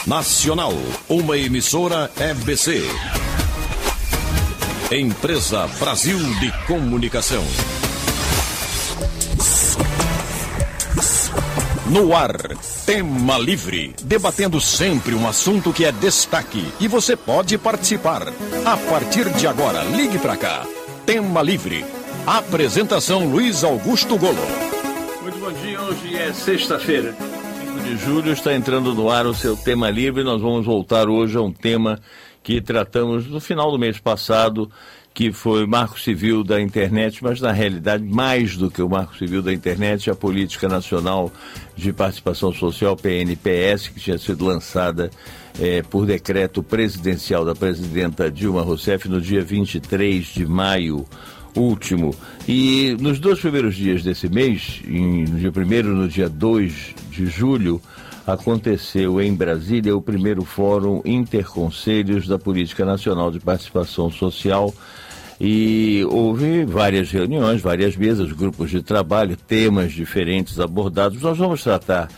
Nacional, uma emissora EBC. Empresa Brasil de Comunicação. No ar, Tema Livre, debatendo sempre um assunto que é destaque e você pode participar. A partir de agora, ligue para cá. Tema Livre. Apresentação Luiz Augusto Golo. Muito bom dia, hoje é sexta-feira, 5 de julho, está entrando no ar o seu Tema Livre. Nós vamos voltar hoje a um tema que tratamos no final do mês passado, que foi o Marco Civil da Internet, mas na realidade, mais do que o Marco Civil da Internet, a Política Nacional de Participação Social, PNPS, que tinha sido lançada por decreto presidencial da presidenta Dilma Rousseff no dia 23 de maio último. E nos dois primeiros dias desse mês, no dia 1º e no dia 2 de julho, aconteceu em Brasília o primeiro Fórum Interconselhos da Política Nacional de Participação Social e houve várias reuniões, várias mesas, grupos de trabalho, temas diferentes abordados. Nós vamos tratar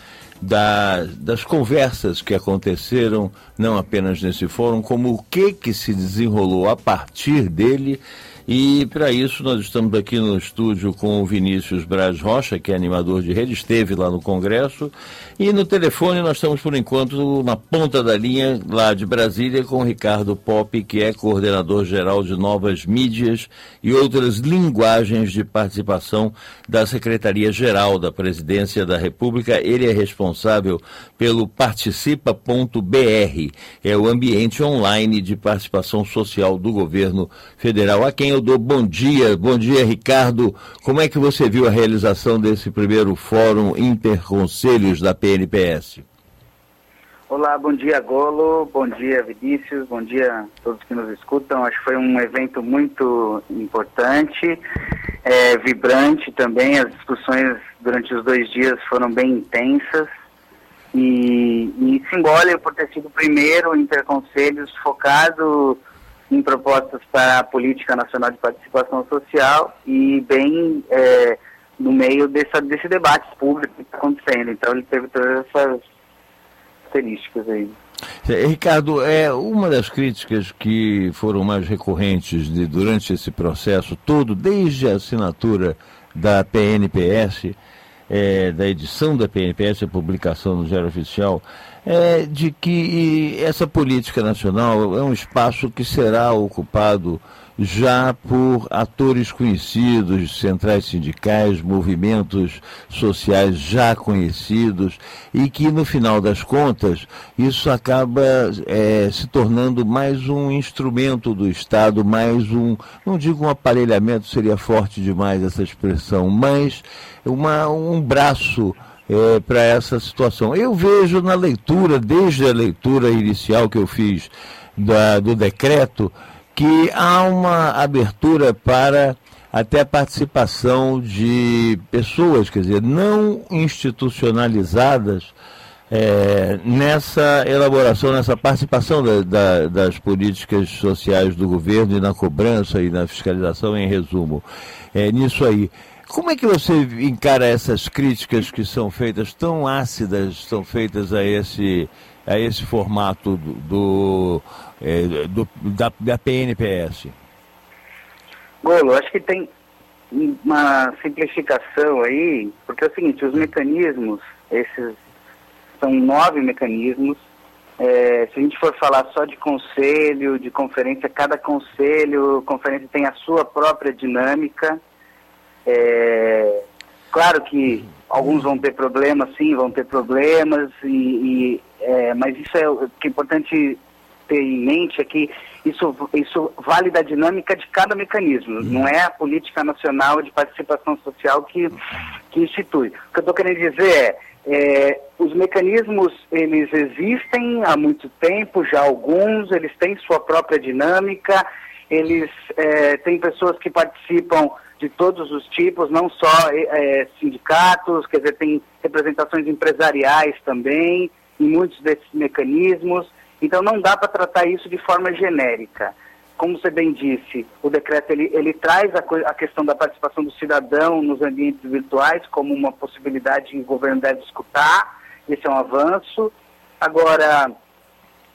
das conversas que aconteceram, não apenas nesse fórum, como o que se desenrolou a partir dele. E para isso nós estamos aqui no estúdio com o Vinícius Braz Rocha, que é animador de rede, esteve lá no Congresso, e no telefone nós estamos por enquanto na ponta da linha lá de Brasília com o Ricardo Poppe, que é coordenador geral de novas mídias e outras linguagens de participação da Secretaria-Geral da Presidência da República. Ele é responsável pelo Participa.br, é o ambiente online de participação social do governo federal, a quem eu dou bom dia. Bom dia, Ricardo. Como é que você viu a realização desse primeiro Fórum Interconselhos da PNPS? Olá, bom dia, Golo. Bom dia, Vinícius. Bom dia a todos que nos escutam. Acho que foi um evento muito importante, vibrante também. As discussões durante os 2 dias foram bem intensas e simbólico por ter sido o primeiro Interconselhos focado em propostas para a Política Nacional de Participação Social e bem no meio desse debate público que está acontecendo. Então ele teve todas essas características aí. Ricardo, uma das críticas que foram mais recorrentes durante esse processo todo, desde a assinatura da PNPS, da edição da PNPS, a publicação no Diário Oficial, de que essa política nacional é um espaço que será ocupado já por atores conhecidos, centrais sindicais, movimentos sociais já conhecidos, e que no final das contas isso acaba se tornando mais um instrumento do Estado, mais não digo um aparelhamento, seria forte demais essa expressão, mas um braço para essa situação. Eu vejo na leitura, desde a leitura inicial que eu fiz do decreto, que há uma abertura para até a participação de pessoas, quer dizer, não institucionalizadas nessa elaboração, nessa participação das políticas sociais do governo e na cobrança e na fiscalização, em resumo. Nisso aí. Como é que você encara essas críticas que são feitas, tão ácidas, são feitas a esse formato da PNPS? Golo, acho que tem uma simplificação aí, porque é o seguinte, os mecanismos, esses são 9 mecanismos. Se a gente for falar só de conselho, de conferência, cada conferência tem a sua própria dinâmica. Claro que alguns vão ter problemas, sim, vão ter problemas, mas isso o que é importante ter em mente é que isso vale da dinâmica de cada mecanismo, não é a Política Nacional de Participação Social que institui. O que eu estou querendo dizer os mecanismos, eles existem há muito tempo, já alguns, eles têm sua própria dinâmica, eles têm pessoas que participam de todos os tipos, não só sindicatos, quer dizer, tem representações empresariais também, em muitos desses mecanismos, então não dá para tratar isso de forma genérica. Como você bem disse, o decreto ele traz a questão da participação do cidadão nos ambientes virtuais como uma possibilidade que o governo deve escutar, esse é um avanço. Agora,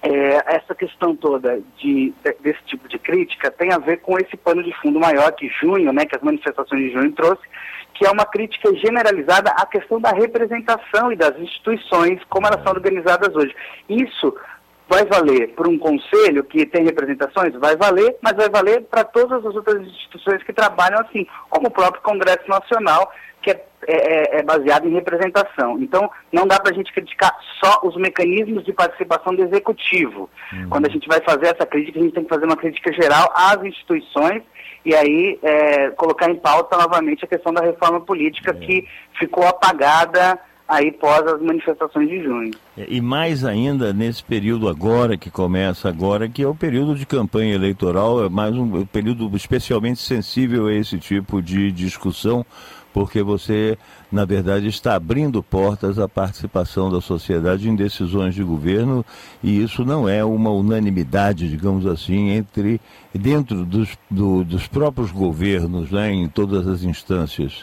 essa questão toda desse tipo de crítica tem a ver com esse pano de fundo maior que junho, né, que as manifestações de junho trouxe, que é uma crítica generalizada à questão da representação e das instituições como elas são organizadas hoje. Isso vai valer para um conselho que tem representações? Vai valer, mas vai valer para todas as outras instituições que trabalham assim, como o próprio Congresso Nacional, que é baseado em representação. Então, não dá para a gente criticar só os mecanismos de participação do Executivo. Quando a gente vai fazer essa crítica, a gente tem que fazer uma crítica geral às instituições e aí colocar em pauta novamente a questão da reforma política que ficou apagada aí pós as manifestações de junho. E mais ainda nesse período agora, que começa agora, que é o período de campanha eleitoral, é mais um período especialmente sensível a esse tipo de discussão, porque você, na verdade, está abrindo portas à participação da sociedade em decisões de governo, e isso não é uma unanimidade, digamos assim, dentro dos próprios governos, né, em todas as instâncias.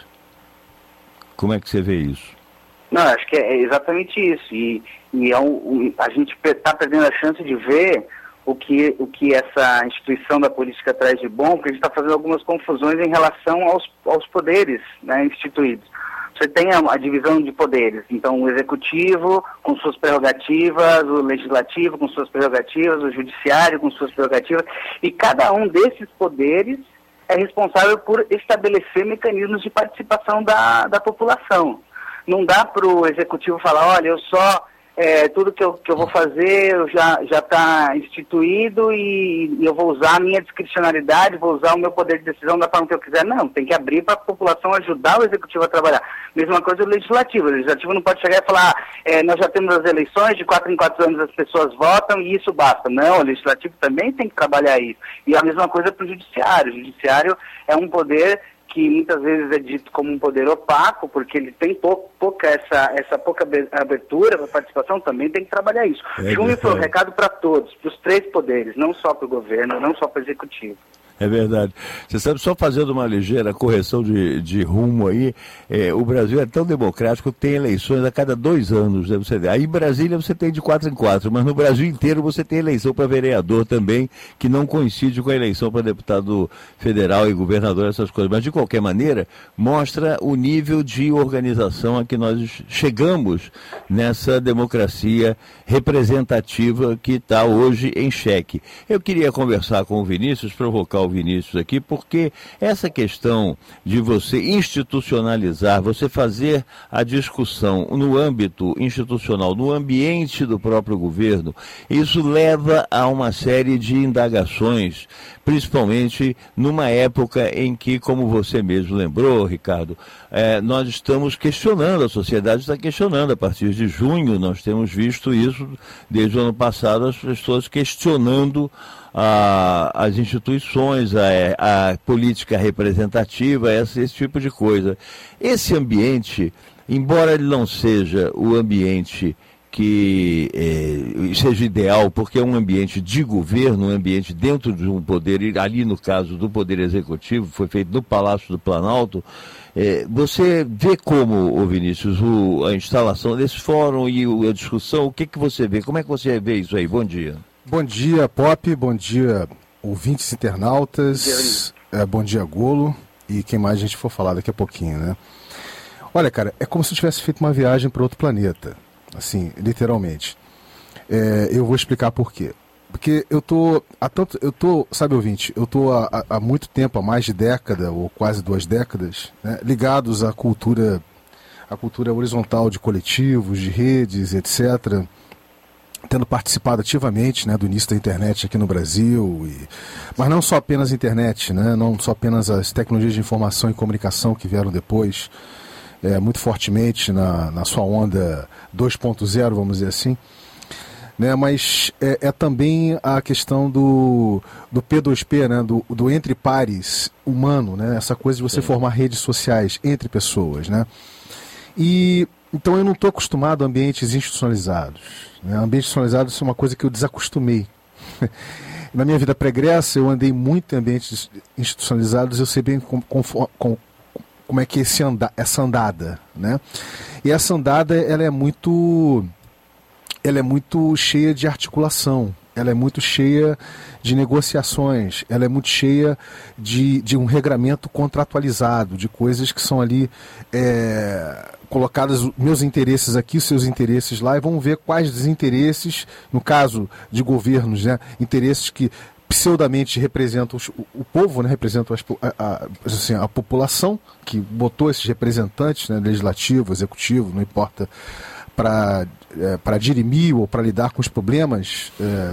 Como é que você vê isso? Não, acho que é exatamente isso, e a gente está perdendo a chance de ver o que essa instituição da política traz de bom, porque a gente está fazendo algumas confusões em relação aos poderes, né, instituídos. Você tem a divisão de poderes, então o executivo com suas prerrogativas, o legislativo com suas prerrogativas, o judiciário com suas prerrogativas, e cada um desses poderes é responsável por estabelecer mecanismos de participação da população. Não dá para o executivo falar, olha, tudo que eu vou fazer já está instituído e eu vou usar a minha discricionalidade, vou usar o meu poder de decisão da forma que eu quiser. Não, tem que abrir para a população ajudar o executivo a trabalhar. Mesma coisa o legislativo. O legislativo não pode chegar e falar, nós já temos as eleições, de 4 em 4 anos as pessoas votam e isso basta. Não, o legislativo também tem que trabalhar isso. E a mesma coisa para o judiciário. O judiciário é um poder que muitas vezes é dito como um poder opaco, porque ele tem essa pouca abertura para participação, também tem que trabalhar isso. Junho foi um recado para todos, para os 3 poderes, não só para o governo, não só para o executivo. É verdade. Você sabe, só fazendo uma ligeira correção de rumo aí, o Brasil é tão democrático que tem eleições a cada 2 anos. Né? Aí em Brasília você tem de 4 em 4, mas no Brasil inteiro você tem eleição para vereador também, que não coincide com a eleição para deputado federal e governador, essas coisas. Mas de qualquer maneira, mostra o nível de organização a que nós chegamos nessa democracia representativa que está hoje em xeque. Eu queria conversar com o Vinícius, provocar o Vinícius aqui, porque essa questão de você institucionalizar, você fazer a discussão no âmbito institucional, no ambiente do próprio governo, isso leva a uma série de indagações, principalmente numa época em que, como você mesmo lembrou, Ricardo, nós estamos questionando, a sociedade está questionando. A partir de junho nós temos visto isso, desde o ano passado, as pessoas questionando as instituições, a política representativa, esse tipo de coisa. Esse ambiente, embora ele não seja o ambiente que seja ideal, porque é um ambiente de governo, um ambiente dentro de um poder, ali no caso do Poder Executivo, foi feito no Palácio do Planalto, você vê como, Vinícius, a instalação desse fórum e a discussão, o que você vê? Como é que você vê isso aí? Bom dia. Bom dia, Pop. Bom dia, ouvintes internautas. Bom dia, Golo. E quem mais a gente for falar daqui a pouquinho, né? Olha, cara, é como se eu tivesse feito uma viagem para outro planeta. Assim, literalmente. Eu vou explicar por quê. Porque sabe, ouvinte, eu tô há muito tempo, há mais de década, ou quase 2 décadas, né, ligados à cultura horizontal de coletivos, de redes, etc., tendo participado ativamente, né, do início da internet aqui no Brasil, mas não só apenas a internet, né, não só apenas as tecnologias de informação e comunicação que vieram depois, muito fortemente na sua onda 2.0, vamos dizer assim, né, mas também a questão do P2P, né, do entre pares humano, né, essa coisa de você formar redes sociais entre pessoas, né, e então eu não estou acostumado a ambientes institucionalizados. Né? Ambientes institucionalizados é uma coisa que eu desacostumei. Na minha vida pregressa, eu andei muito em ambientes institucionalizados, eu sei bem como é que é essa andada. Né? E essa andada ela é muito ela é muito cheia de articulação, ela é muito cheia de negociações, ela é muito cheia de um regramento contratualizado, de coisas que são ali colocadas, meus interesses aqui, seus interesses lá, e vamos ver quais desinteresses, no caso de governos, né, interesses que pseudamente representam o povo, né, representam a população, que botou esses representantes, né, legislativo, executivo, não importa, para dirimir ou para lidar com os problemas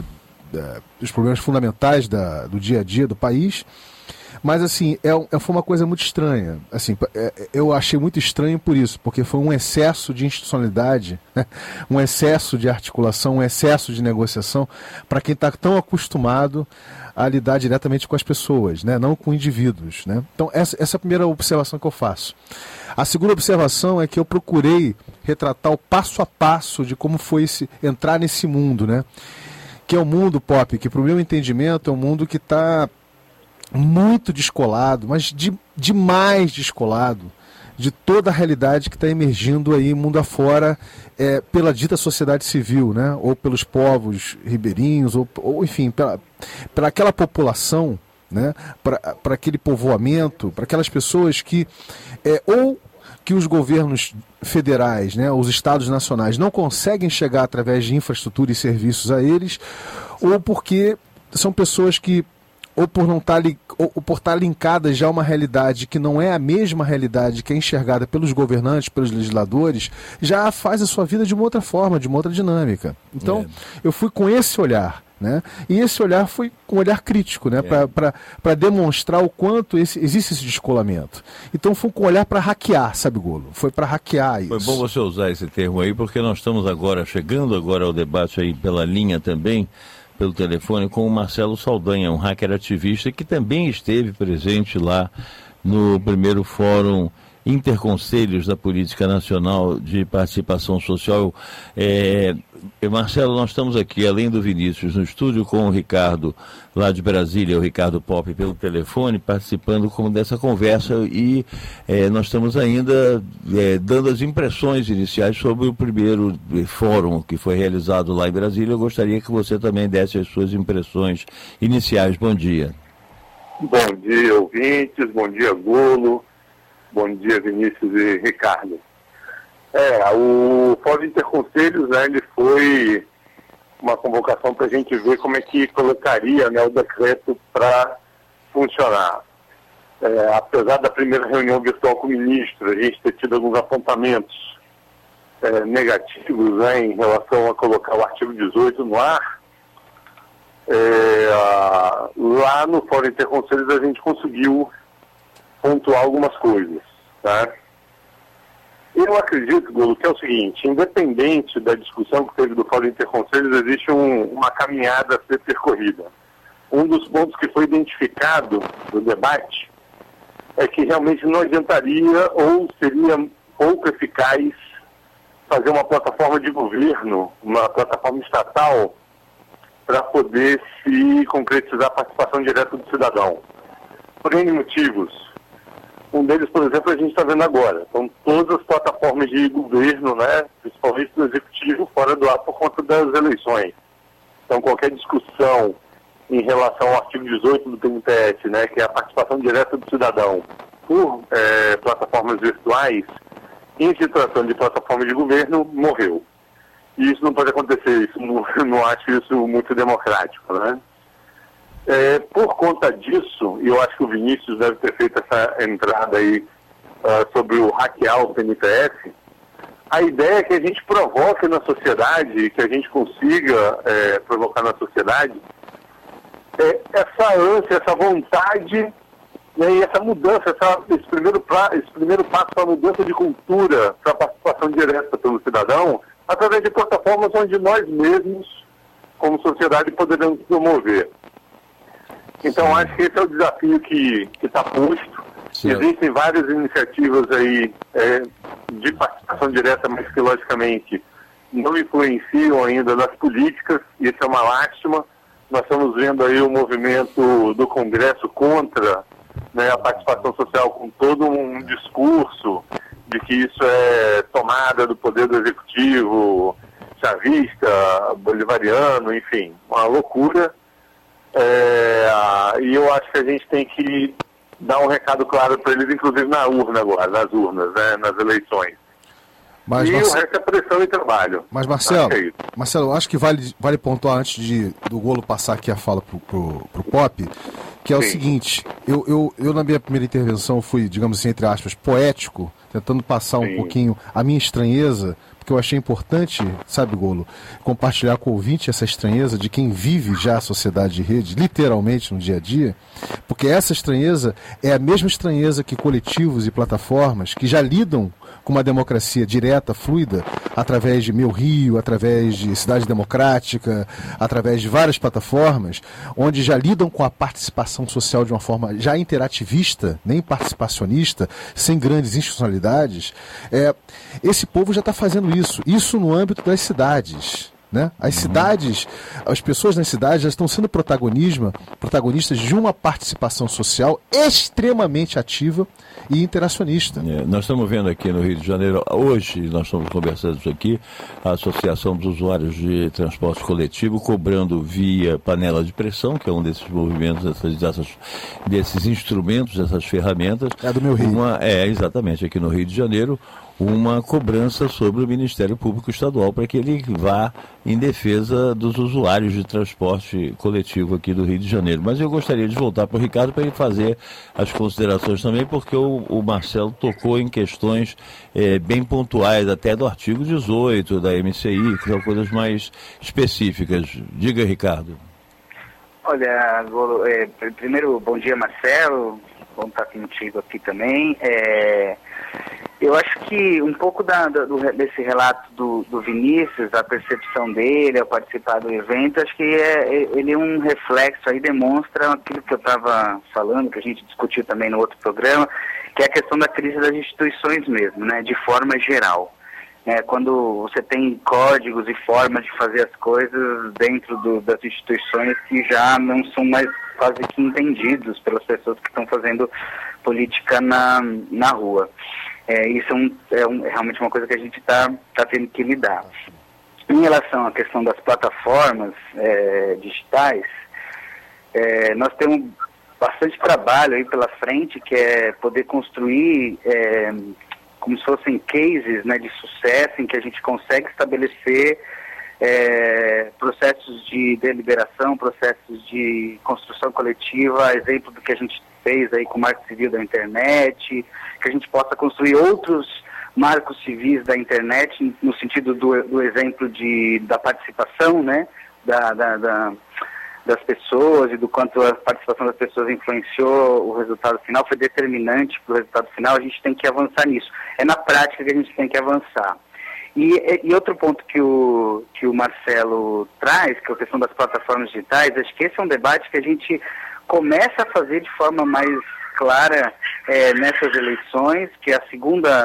fundamentais do dia a dia do país. Mas, assim, foi uma coisa muito estranha. Assim, eu achei muito estranho por isso, porque foi um excesso de institucionalidade, né? Um excesso de articulação, um excesso de negociação, para quem está tão acostumado a lidar diretamente com as pessoas, né? Não com indivíduos, né? Então, essa é a primeira observação que eu faço. A segunda observação é que eu procurei retratar o passo a passo de como foi entrar nesse mundo, né? Que é o mundo pop, que, para o meu entendimento, é um mundo que está muito descolado, mas demais descolado de toda a realidade que está emergindo aí mundo afora, pela dita sociedade civil, né? Ou pelos povos ribeirinhos, ou enfim, pela aquela população, né? Para aquele povoamento, para aquelas pessoas que ou que os governos federais, né, os estados nacionais não conseguem chegar através de infraestrutura e serviços a eles, ou porque são pessoas que ou por estar linkadas já a uma realidade que não é a mesma realidade que é enxergada pelos governantes, pelos legisladores, já faz a sua vida de uma outra forma, de uma outra dinâmica. Então, eu fui com esse olhar, né? E esse olhar foi com um olhar crítico, né? Para demonstrar o quanto existe esse descolamento. Então, foi com um olhar para hackear, sabe, Golo? Foi para hackear isso. Foi bom você usar esse termo aí, porque nós estamos chegando agora ao debate aí pela linha também, pelo telefone, com o Marcelo Saldanha, um hacker ativista que também esteve presente lá no primeiro Fórum Interconselhos da Política Nacional de Participação Social. Marcelo, nós estamos aqui, além do Vinícius, no estúdio com o Ricardo, lá de Brasília, o Ricardo Pop, pelo telefone, participando dessa conversa, e nós estamos ainda dando as impressões iniciais sobre o primeiro fórum que foi realizado lá em Brasília. Eu gostaria que você também desse as suas impressões iniciais. Bom dia. Bom dia, ouvintes. Bom dia, Golo. Bom dia, Vinícius e Ricardo. O Fórum de Interconselhos, né, ele foi uma convocação para a gente ver como é que colocaria, né, o decreto para funcionar. Apesar da primeira reunião virtual com o ministro, a gente ter tido alguns apontamentos negativos, né, em relação a colocar o artigo 18 no ar, lá no Fórum de Interconselhos a gente conseguiu pontuar algumas coisas, tá? Eu acredito, Golo, que é o seguinte: independente da discussão que teve do Fórum Interconselhos, existe uma caminhada a ser percorrida. Um dos pontos que foi identificado no debate é que realmente não adiantaria ou seria pouco eficaz fazer uma plataforma de governo, uma plataforma estatal, para poder se concretizar a participação direta do cidadão. Por N motivos. Um deles, por exemplo, a gente está vendo agora. São todas as plataformas de governo, né, principalmente do executivo, fora do ar por conta das eleições. Então, qualquer discussão em relação ao artigo 18 do TNPS, né, que é a participação direta do cidadão por plataformas virtuais, em se tratando de plataforma de governo, morreu. E isso não pode acontecer, não acho isso muito democrático, né? Por conta disso, e eu acho que o Vinícius deve ter feito essa entrada aí sobre o hackear o PNPS, a ideia é que a gente provoque na sociedade, que a gente consiga provocar na sociedade essa ânsia, essa vontade, né, e essa mudança, esse primeiro passo para a mudança de cultura, para a participação direta pelo cidadão, através de plataformas onde nós mesmos, como sociedade, poderemos promover. Então, acho que esse é o desafio que está posto. Certo. Existem várias iniciativas aí de participação direta, mas que, logicamente, não influenciam ainda nas políticas, e isso é uma lástima. Nós estamos vendo aí o movimento do Congresso contra, né, a participação social, com todo um discurso de que isso é tomada do poder do Executivo, chavista, bolivariano, enfim, uma loucura. E eu acho que a gente tem que dar um recado claro para eles, inclusive na urna agora, nas urnas, né, nas eleições. Mas, o resto é pressão e trabalho. Mas, Marcelo, eu acho que vale pontuar antes do Golo passar aqui a fala pro Pop, que é o seguinte, eu na minha primeira intervenção fui, digamos assim, entre aspas, poético, tentando passar um pouquinho a minha estranheza, porque eu achei importante, sabe, Golo, compartilhar com o ouvinte essa estranheza de quem vive já a sociedade de rede, literalmente no dia a dia, porque essa estranheza é a mesma estranheza que coletivos e plataformas que já lidam com uma democracia direta, fluida, através de Meu Rio, através de Cidade Democrática, através de várias plataformas, onde já lidam com a participação social de uma forma já interativista, nem participacionista, sem grandes institucionalidades. Esse povo já está fazendo isso no âmbito das cidades. Né? As cidades, as pessoas nas cidades já estão sendo protagonistas de uma participação social extremamente ativa e interacionista. Nós estamos vendo aqui no Rio de Janeiro, hoje nós estamos conversando isso aqui, a Associação dos Usuários de Transporte Coletivo cobrando via panela de pressão, que é um desses movimentos, desses instrumentos, dessas ferramentas. É do Meu Rio. Exatamente, aqui no Rio de Janeiro, uma cobrança sobre o Ministério Público Estadual para que ele vá em defesa dos usuários de transporte coletivo aqui do Rio de Janeiro. Mas eu gostaria de voltar para o Ricardo para ele fazer as considerações também, porque o Marcelo tocou em questões bem pontuais, até do artigo 18 da MCI, que são coisas mais específicas. Diga, Ricardo. Olha, primeiro, bom dia, Marcelo. Bom estar contigo aqui também. Eu acho que um pouco desse relato do Vinícius, a percepção dele ao participar do evento, acho que ele é um reflexo aí, demonstra aquilo que eu estava falando, que a gente discutiu também no outro programa, que é a questão da crise das instituições mesmo, né, de forma geral. Quando você tem códigos e formas de fazer as coisas dentro das instituições que já não são mais quase que entendidos pelas pessoas que estão fazendo política na rua. Isso é realmente uma coisa que a gente está tendo que lidar. Em relação à questão das plataformas digitais, nós temos bastante trabalho aí pela frente, que é poder construir como se fossem cases, né, de sucesso, em que a gente consegue estabelecer processos de deliberação, processos de construção coletiva, exemplo do que a gente fez aí com o Marco Civil da Internet, que a gente possa construir outros marcos civis da internet, no sentido do exemplo da participação, né, das pessoas e do quanto a participação das pessoas influenciou o resultado final, foi determinante para o resultado final. A gente tem que avançar nisso. É na prática que a gente tem que avançar. E outro ponto que o Marcelo traz, que é a questão das plataformas digitais, acho que esse é um debate que a gente começa a fazer de forma mais clara nessas eleições, que é a segunda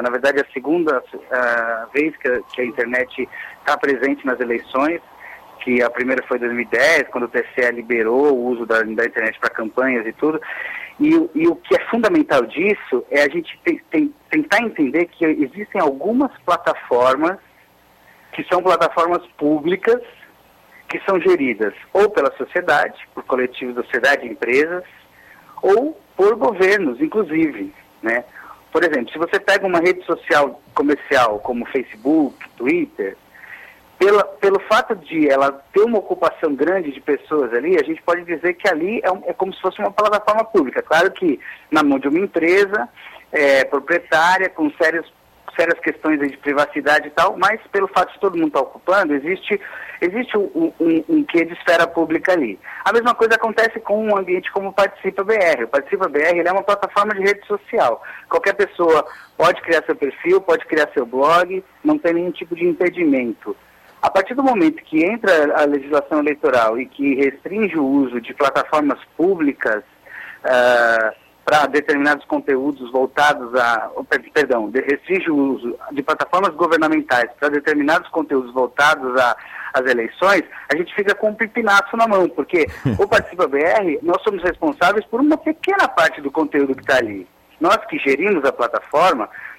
vez que a internet está presente nas eleições, que a primeira foi em 2010, quando o TSE liberou o uso da internet para campanhas e tudo. E o que é fundamental disso é a gente tentar entender que existem algumas plataformas que são plataformas públicas, que são geridas ou pela sociedade, por coletivos da sociedade, empresas, ou por governos, inclusive, né? Por exemplo, se você pega uma rede social comercial como Facebook, Twitter, pelo fato de ela ter uma ocupação grande de pessoas ali, a gente pode dizer que ali é como se fosse uma plataforma pública. Claro que na mão de uma empresa proprietária, com sérias questões de privacidade e tal, mas pelo fato de todo mundo estar ocupando, existe um quê de esfera pública ali. A mesma coisa acontece com um ambiente como o Participa BR. O Participa BR ele é uma plataforma de rede social. Qualquer pessoa pode criar seu perfil, pode criar seu blog, não tem nenhum tipo de impedimento. A partir do momento que entra a legislação eleitoral e que restringe o uso de plataformas públicas para determinados conteúdos voltados restringe o uso de plataformas governamentais para determinados conteúdos voltados às eleições, a gente fica com um pipinaço na mão, porque o Participa BR, nós somos responsáveis por uma pequena parte do conteúdo que está ali. Nós que gerimos a plataforma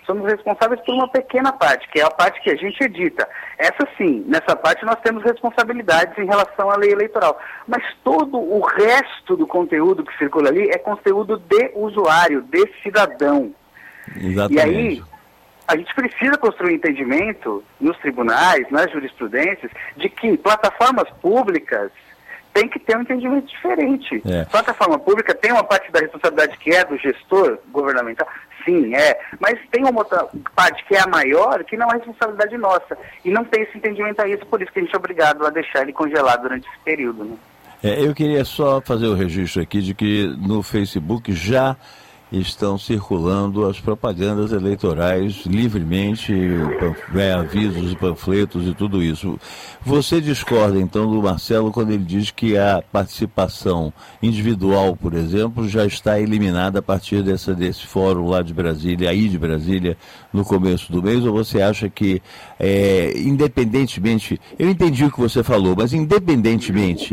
somos responsáveis por uma pequena parte, que é a parte que a gente edita. Essa sim, nessa parte nós temos responsabilidades em relação à lei eleitoral. Mas todo o resto do conteúdo que circula ali é conteúdo de usuário, de cidadão. Exatamente. E aí, a gente precisa construir entendimento nos tribunais, nas jurisprudências, de que plataformas públicas têm que ter um entendimento diferente. Plataforma pública tem uma parte da responsabilidade que é do gestor governamental, sim, mas tem uma outra parte que é a maior, que não é responsabilidade nossa. E não tem esse entendimento a isso, por isso que a gente é obrigado a deixar ele congelado durante esse período, né? Eu queria só fazer o registro aqui de que no Facebook já estão circulando as propagandas eleitorais livremente, avisos, panfletos e tudo isso. Você discorda, então, do Marcelo quando ele diz que a participação individual, por exemplo, já está eliminada a partir desse fórum lá de Brasília, aí de Brasília, no começo do mês, ou você acha que, independentemente, eu entendi o que você falou, mas independentemente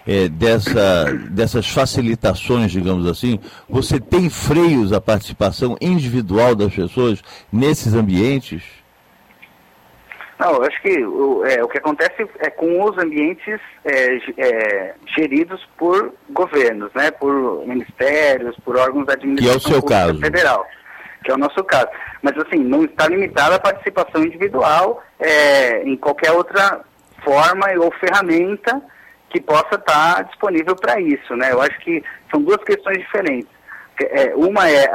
dessas facilitações, digamos assim, você tem freios à participação individual das pessoas nesses ambientes? Não, eu acho que o que acontece é com os ambientes geridos por governos, né, por ministérios, por órgãos da administração que é o seu caso federal, que é o nosso caso. Mas assim, não está limitada a participação individual em qualquer outra forma ou ferramenta que possa estar disponível para isso, né? Eu acho que são duas questões diferentes. Uma é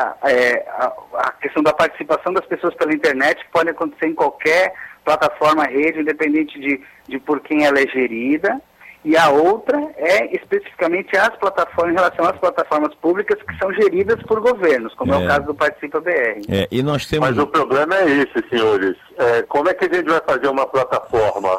a questão da participação das pessoas pela internet, que pode acontecer em qualquer plataforma, rede, independente de por quem ela é gerida, e a outra é especificamente as plataformas, em relação às plataformas públicas que são geridas por governos, como é o caso do Participa BR. E nós temos... Mas o problema é esse, senhores. Como é que a gente vai fazer uma plataforma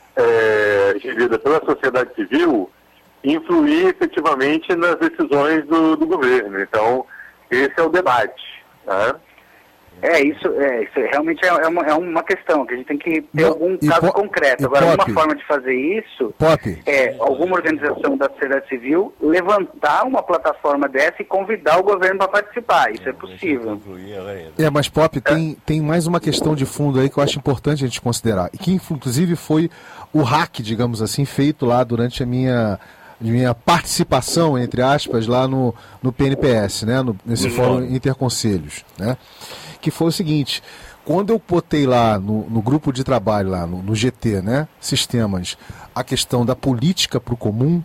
gerida pela sociedade civil influir efetivamente nas decisões do governo? Então, esse é o debate, né? Isso realmente é uma questão, que a gente tem que ter algum caso concreto. Agora, uma forma de fazer isso é alguma organização da sociedade civil levantar uma plataforma dessa e convidar o governo para participar. Isso é possível. Mas, Pop, tem mais uma questão de fundo aí que eu acho importante a gente considerar, e que inclusive foi o hack, digamos assim, feito lá durante a minha participação, entre aspas, lá no PNPS, né, nesse fórum Interconselhos, né, que foi o seguinte: quando eu botei lá no grupo de trabalho, lá no GT, né, Sistemas, a questão da política para o comum,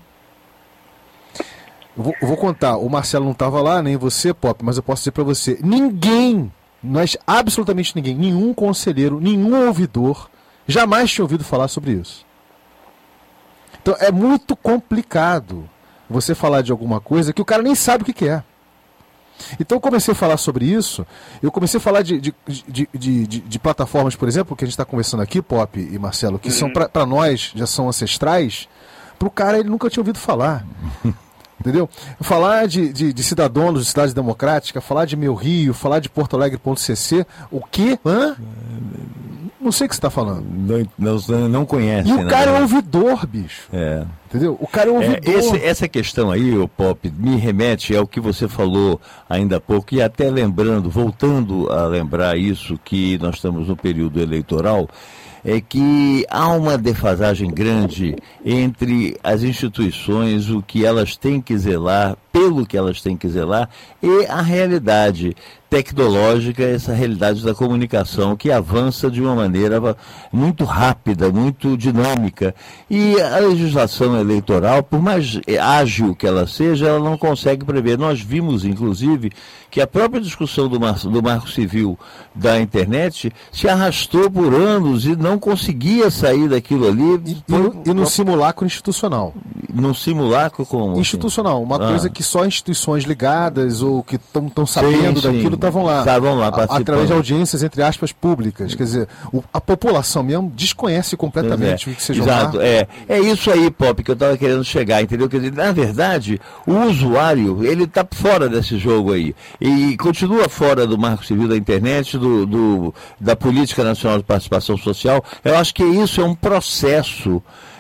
eu vou contar, o Marcelo não estava lá, nem você, Pop, mas eu posso dizer para você, absolutamente ninguém, nenhum conselheiro, nenhum ouvidor, jamais tinha ouvido falar sobre isso. Então é muito complicado você falar de alguma coisa que o cara nem sabe o que é. Então eu comecei a falar sobre isso, eu comecei a falar de plataformas, por exemplo, que a gente está conversando aqui, Pop e Marcelo, que são para nós, já são ancestrais, para o cara ele nunca tinha ouvido falar. Entendeu? Falar de Cidadãos, de Cidade Democrática, falar de Meu Rio, falar de Porto Alegre.cc, o quê? Não sei o que você está falando. Não conhece. E o cara é ouvidor, bicho. Entendeu? O cara é ouvidor. Essa questão aí, o Pop, me remete ao que você falou ainda há pouco, e até voltando a lembrar isso, que nós estamos no período eleitoral, é que há uma defasagem grande entre as instituições, o que elas têm que zelar, pelo que elas têm que zelar, e a realidade tecnológica, essa realidade da comunicação que avança de uma maneira muito rápida, muito dinâmica. E a legislação eleitoral, por mais ágil que ela seja, ela não consegue prever. Nós vimos, inclusive, que a própria discussão do Marco Civil da internet se arrastou por anos e não conseguia sair daquilo ali. E no simulacro institucional. No simulacro como? Institucional, uma coisa que só instituições ligadas ou que estão sabendo daquilo estavam lá através de audiências, entre aspas, públicas. Quer dizer, a população mesmo desconhece completamente o que seja. Exato, é isso aí, Pop, que eu estava querendo chegar, entendeu? Quer dizer, na verdade, o usuário, ele está fora desse jogo aí. E continua fora do Marco Civil da internet, da Política Nacional de Participação Social. Eu acho que isso é um processo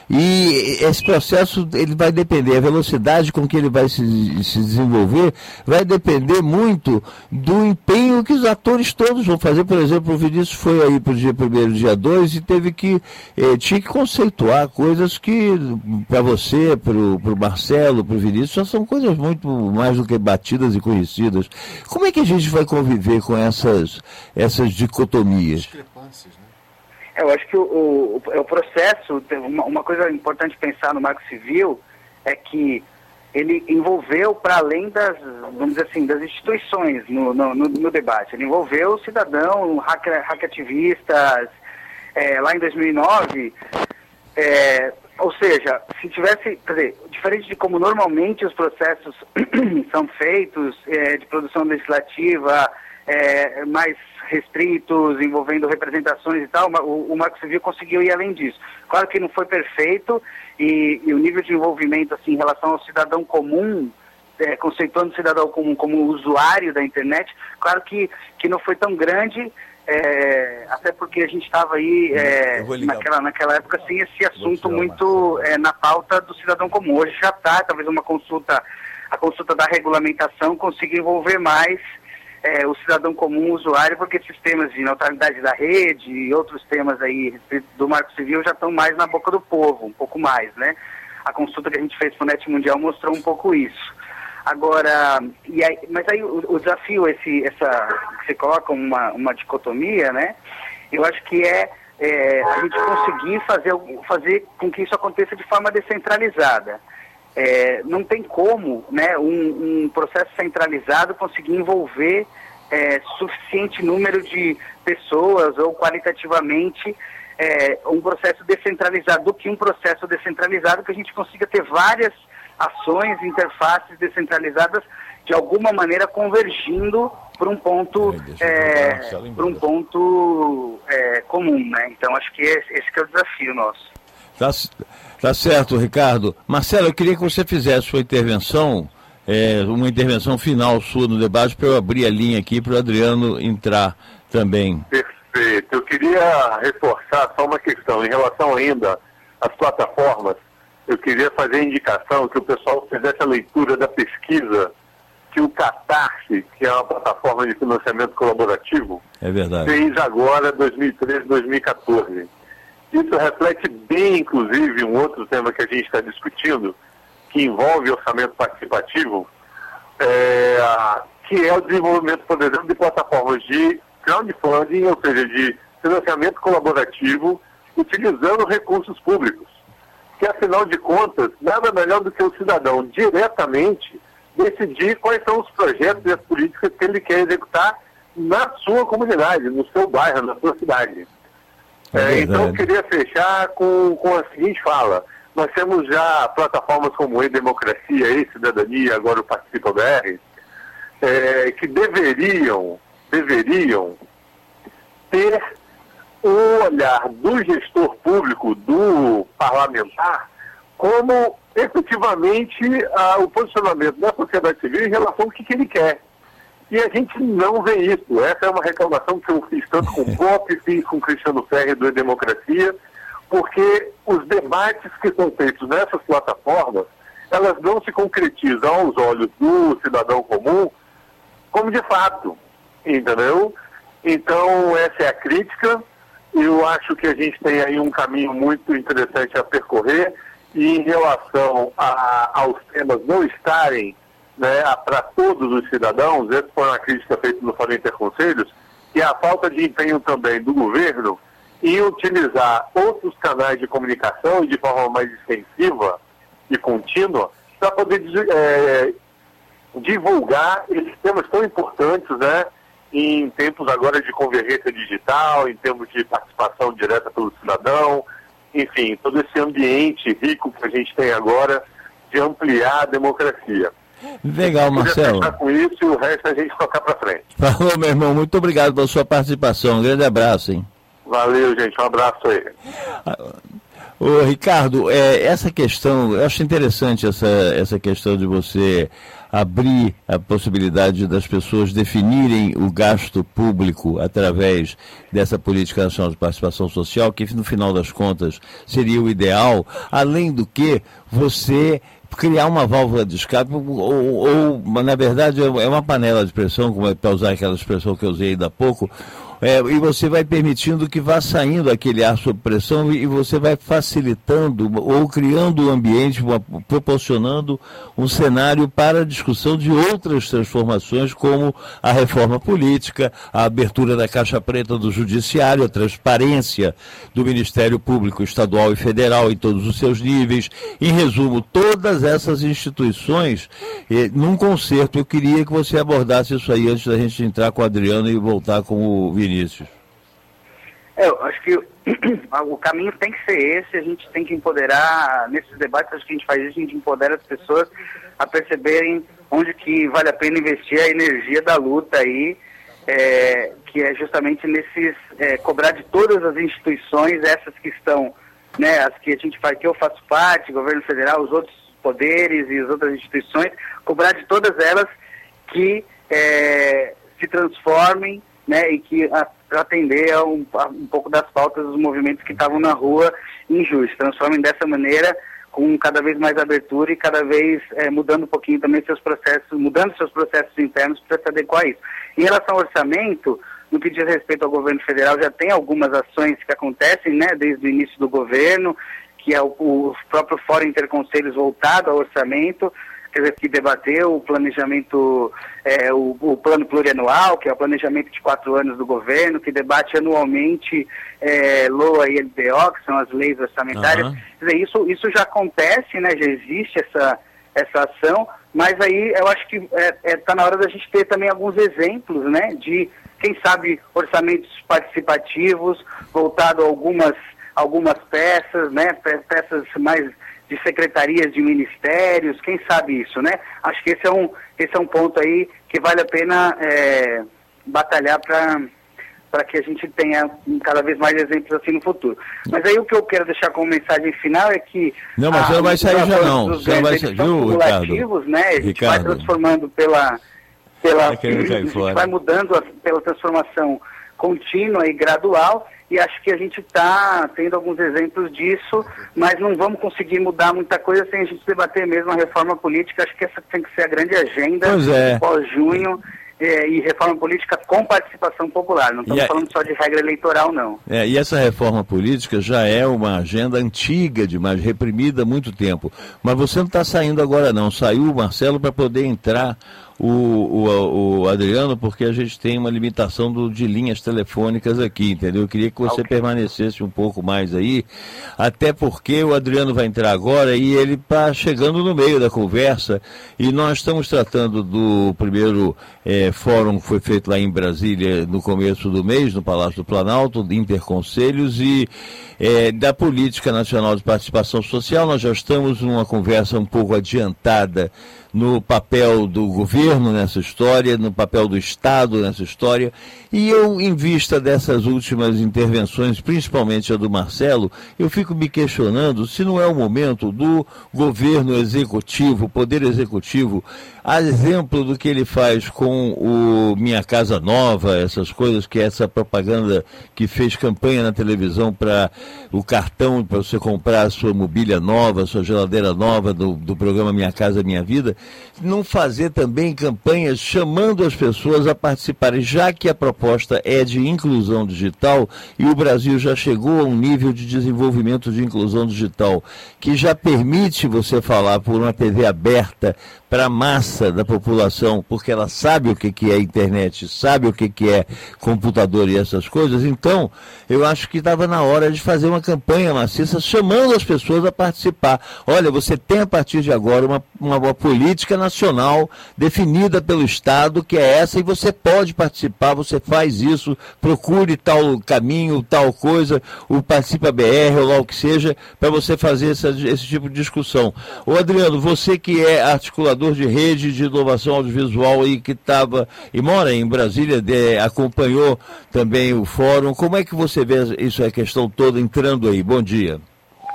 E esse processo ele vai depender, a velocidade com que ele vai se desenvolver vai depender muito do empenho que os atores todos vão fazer. Por exemplo, o Vinícius foi aí para o dia 1º, dia 2 e tinha que conceituar coisas que para você, para o Marcelo, para o Vinícius, já são coisas muito mais do que batidas e conhecidas. Como é que a gente vai conviver com essas dicotomias? Eu acho que o processo, uma coisa importante pensar no Marco Civil é que ele envolveu para além das, vamos dizer assim, das instituições no debate. Ele envolveu o cidadão, hackativistas, lá em 2009, ou seja, se tivesse, quer dizer, diferente de como normalmente os processos são feitos, de produção legislativa, mais restritos, envolvendo representações e tal, o Marco Civil conseguiu ir além disso. Claro que não foi perfeito e o nível de envolvimento assim, em relação ao cidadão comum, conceituando o cidadão comum como usuário da internet, claro que não foi tão grande, até porque a gente estava aí naquela época assim, esse assunto muito na pauta do cidadão comum. Hoje já está, talvez a consulta da regulamentação consiga envolver mais o cidadão comum, o usuário, porque esses temas de neutralidade da rede e outros temas aí do Marco Civil já estão mais na boca do povo, um pouco mais, né? A consulta que a gente fez para o NET Mundial mostrou um pouco isso. Agora, mas aí o desafio, que você coloca uma dicotomia, né? Eu acho que a gente conseguir fazer com que isso aconteça de forma descentralizada. Não tem como, né, um processo centralizado conseguir envolver suficiente número de pessoas ou qualitativamente um processo descentralizado, do que um processo descentralizado que a gente consiga ter várias ações, interfaces descentralizadas de alguma maneira convergindo para um ponto comum, né? Então acho que esse que é o desafio nosso. Tá certo, Ricardo. Marcelo, eu queria que você fizesse sua intervenção, uma intervenção final sua no debate, para eu abrir a linha aqui para o Adriano entrar também. Perfeito. Eu queria reforçar só uma questão. Em relação ainda às plataformas, eu queria fazer a indicação que o pessoal fizesse a leitura da pesquisa que o Catarse, que é uma plataforma de financiamento colaborativo, fez agora, 2013, 2014. Isso reflete bem, inclusive, um outro tema que a gente está discutindo, que envolve orçamento participativo, que é o desenvolvimento, por exemplo, de plataformas de crowdfunding, ou seja, de financiamento colaborativo, utilizando recursos públicos. Que, afinal de contas, nada melhor do que o cidadão diretamente decidir quais são os projetos e as políticas que ele quer executar na sua comunidade, no seu bairro, na sua cidade. Então, eu queria fechar com a seguinte fala. Nós temos já plataformas como E-Democracia, E-Cidadania, agora o Participa BR, que deveriam ter o olhar do gestor público, do parlamentar, como efetivamente o posicionamento da sociedade civil em relação ao que ele quer. E a gente não vê isso. Essa é uma reclamação que eu fiz tanto com o Pop, fiz com o Cristiano Ferri do E-Democracia, porque os debates que são feitos nessas plataformas, elas não se concretizam aos olhos do cidadão comum como de fato, entendeu? Então, essa é a crítica. Eu acho que a gente tem aí um caminho muito interessante a percorrer, e em relação aos temas não estarem, né, para todos os cidadãos, essa foi uma crítica feita no Fórum Interconselhos, que é a falta de empenho também do governo em utilizar outros canais de comunicação e de forma mais extensiva e contínua para poder divulgar esses temas tão importantes, né, em tempos agora de convergência digital, em termos de participação direta pelo cidadão, enfim, todo esse ambiente rico que a gente tem agora de ampliar a democracia. Legal, Marcelo. Fechar com isso e o resto a gente tocar para frente. Falou, meu irmão. Muito obrigado pela sua participação. Um grande abraço, hein? Valeu, gente. Um abraço aí. Ô, Ricardo, essa questão, eu acho interessante essa questão de você abrir a possibilidade das pessoas definirem o gasto público através dessa política nacional de participação social, que no final das contas seria o ideal, além do que você criar uma válvula de escape ou na verdade é uma panela de pressão, para usar aquela expressão que eu usei ainda há pouco, e você vai permitindo que vá saindo aquele ar sob pressão e você vai facilitando ou criando um ambiente, proporcionando um cenário para a discussão de outras transformações, como a reforma política, a abertura da caixa preta do judiciário, a transparência do Ministério Público Estadual e Federal em todos os seus níveis. Em resumo, todas essas instituições num concerto. Eu queria que você abordasse isso aí antes da gente entrar com o Adriano e voltar com o Vinícius. Eu acho que o caminho tem que ser esse. A gente tem que empoderar, nesses debates, acho que a gente faz isso, a gente empodera as pessoas a perceberem onde que vale a pena investir a energia da luta aí, que é justamente nesses, cobrar de todas as instituições, essas que estão, né, as que a gente faz, que eu faço parte, governo federal, os outros poderes e as outras instituições, cobrar de todas elas que se transformem, né, e que atender a um pouco das pautas dos movimentos que estavam na rua injustos, transformem dessa maneira, com cada vez mais abertura e cada vez mudando um pouquinho também seus processos, mudando seus processos internos para se adequar a isso. Em relação ao orçamento, no que diz respeito ao governo federal, já tem algumas ações que acontecem, né, desde o início do governo, que é o próprio Fórum Interconselhos voltado ao orçamento, quer dizer, que debateu o planejamento, o plano plurianual, que é o planejamento de 4 anos do governo, que debate anualmente LOA e LDO, que são as leis orçamentárias. Uhum. Quer dizer, isso já acontece, né, já existe essa ação, mas aí eu acho que está na hora da gente ter também alguns exemplos, né, de, quem sabe, orçamentos participativos, voltado a algumas peças, né, peças mais de secretarias de ministérios, quem sabe isso, né? Acho que esse é um ponto aí que vale a pena batalhar para que a gente tenha cada vez mais exemplos assim no futuro. Mas aí o que eu quero deixar como mensagem final é que... Não, mas você não vai sair já não. Você não vai sair, viu, Ricardo? Né? A gente vai transformando a gente vai mudando pela transformação contínua e gradual, e acho que a gente está tendo alguns exemplos disso, mas não vamos conseguir mudar muita coisa sem a gente debater mesmo a reforma política. Acho que essa tem que ser a grande agenda pós-junho, e reforma política com participação popular. Não estamos falando só de regra eleitoral, não. E essa reforma política já é uma agenda antiga demais, reprimida há muito tempo. Mas você não está saindo agora não. Saiu o Marcelo para poder entrar o Adriano, porque a gente tem uma limitação de linhas telefônicas aqui, entendeu? Eu queria que você permanecesse um pouco mais aí, até porque o Adriano vai entrar agora e ele está chegando no meio da conversa, e nós estamos tratando do primeiro fórum que foi feito lá em Brasília no começo do mês, no Palácio do Planalto, de Interconselhos, e da Política Nacional de Participação Social. Nós já estamos numa conversa um pouco adiantada no papel do governo nessa história, no papel do Estado nessa história, e eu, em vista dessas últimas intervenções, principalmente a do Marcelo, eu fico me questionando se não é o momento do governo executivo, poder executivo, a exemplo do que ele faz com o Minha Casa Nova, essas coisas, que é essa propaganda que fez campanha na televisão para o cartão, para você comprar a sua mobília nova, a sua geladeira nova do programa Minha Casa Minha Vida, não fazer também campanhas chamando as pessoas a participarem, já que a proposta é de inclusão digital e o Brasil já chegou a um nível de desenvolvimento de inclusão digital que já permite você falar por uma TV aberta para a massa da população, porque ela sabe o que é internet, sabe o que é computador e essas coisas. Então, eu acho que estava na hora de fazer uma campanha maciça chamando as pessoas a participar. Olha, você tem a partir de agora uma política nacional definida pelo Estado, que é essa, e você pode participar, você faz isso, procure tal caminho, tal coisa, o Participa BR ou lá o que seja, para você fazer esse tipo de discussão. Ô Adriano, você que é articulador de rede de inovação audiovisual e que estava e mora em Brasília, acompanhou também o fórum, como é que você vê isso, a questão toda entrando aí? Bom dia.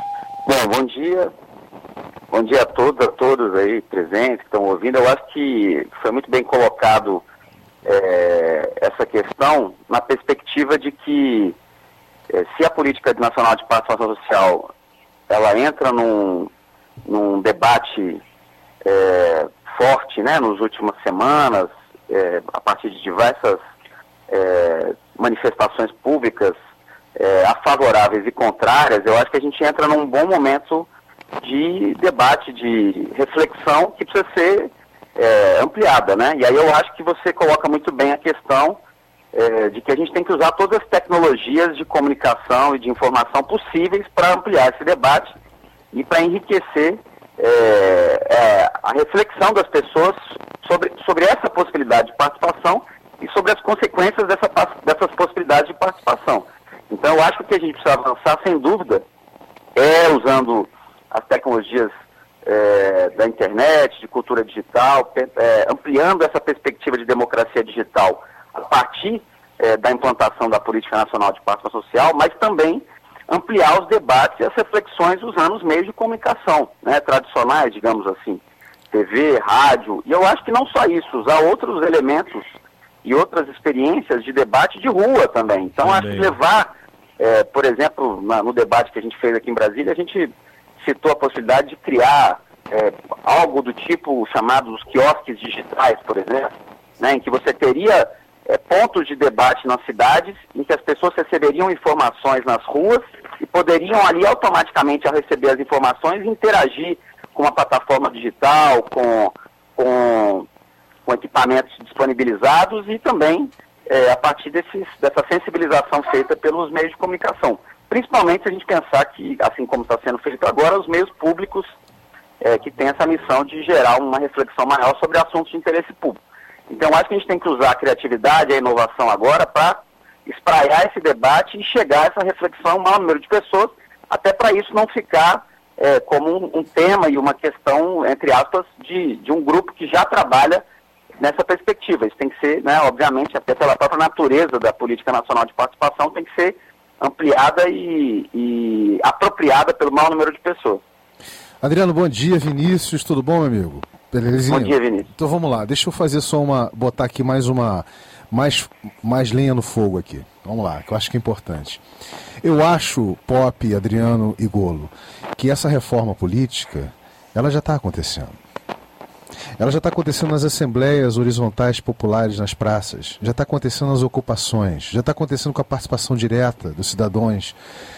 Bom dia. Bom dia a todos aí presentes que estão ouvindo. Eu acho que foi muito bem colocado essa questão na perspectiva de que se a política nacional de participação social ela entra num debate forte, né, nas últimas semanas, a partir de diversas manifestações públicas favoráveis e contrárias, eu acho que a gente entra num bom momento de debate, de reflexão que precisa ser ampliada, né? E aí eu acho que você coloca muito bem a questão de que a gente tem que usar todas as tecnologias de comunicação e de informação possíveis para ampliar esse debate e para enriquecer a reflexão das pessoas sobre essa possibilidade de participação e sobre as consequências dessas possibilidades de participação. Então eu acho que o que a gente precisa avançar, sem dúvida, usando as tecnologias da internet, de cultura digital, ampliando essa perspectiva de democracia digital a partir da implantação da Política Nacional de Participação Social, mas também ampliar os debates e as reflexões usando os meios de comunicação, né, tradicionais, digamos assim, TV, rádio, e eu acho que não só isso, usar outros elementos e outras experiências de debate de rua também. Então, acho que levar, por exemplo, no debate que a gente fez aqui em Brasília, a gente citou a possibilidade de criar algo do tipo chamados quiosques digitais, por exemplo, né, em que você teria pontos de debate nas cidades, em que as pessoas receberiam informações nas ruas e poderiam ali automaticamente, ao receber as informações, interagir com uma plataforma digital, com equipamentos disponibilizados e também a partir dessa sensibilização feita pelos meios de comunicação. Principalmente se a gente pensar que, assim como está sendo feito agora, os meios públicos que têm essa missão de gerar uma reflexão maior sobre assuntos de interesse público. Então, acho que a gente tem que usar a criatividade e a inovação agora para espraiar esse debate e chegar a essa reflexão ao maior número de pessoas, até para isso não ficar como um tema e uma questão, entre aspas, de um grupo que já trabalha nessa perspectiva. Isso tem que ser, né, obviamente, até pela própria natureza da Política Nacional de Participação, tem que ser ampliada e apropriada pelo maior número de pessoas. Adriano, bom dia. Vinícius, tudo bom, meu amigo? Belezinha? Bom dia, Vinícius. Então vamos lá, deixa eu fazer só botar aqui mais lenha no fogo aqui. Vamos lá, que eu acho que é importante. Eu acho, Pop, Adriano e Golo, que essa reforma política, ela já está acontecendo. Ela já está acontecendo nas assembleias horizontais populares nas praças, já está acontecendo nas ocupações, já está acontecendo com a participação direta dos cidadãos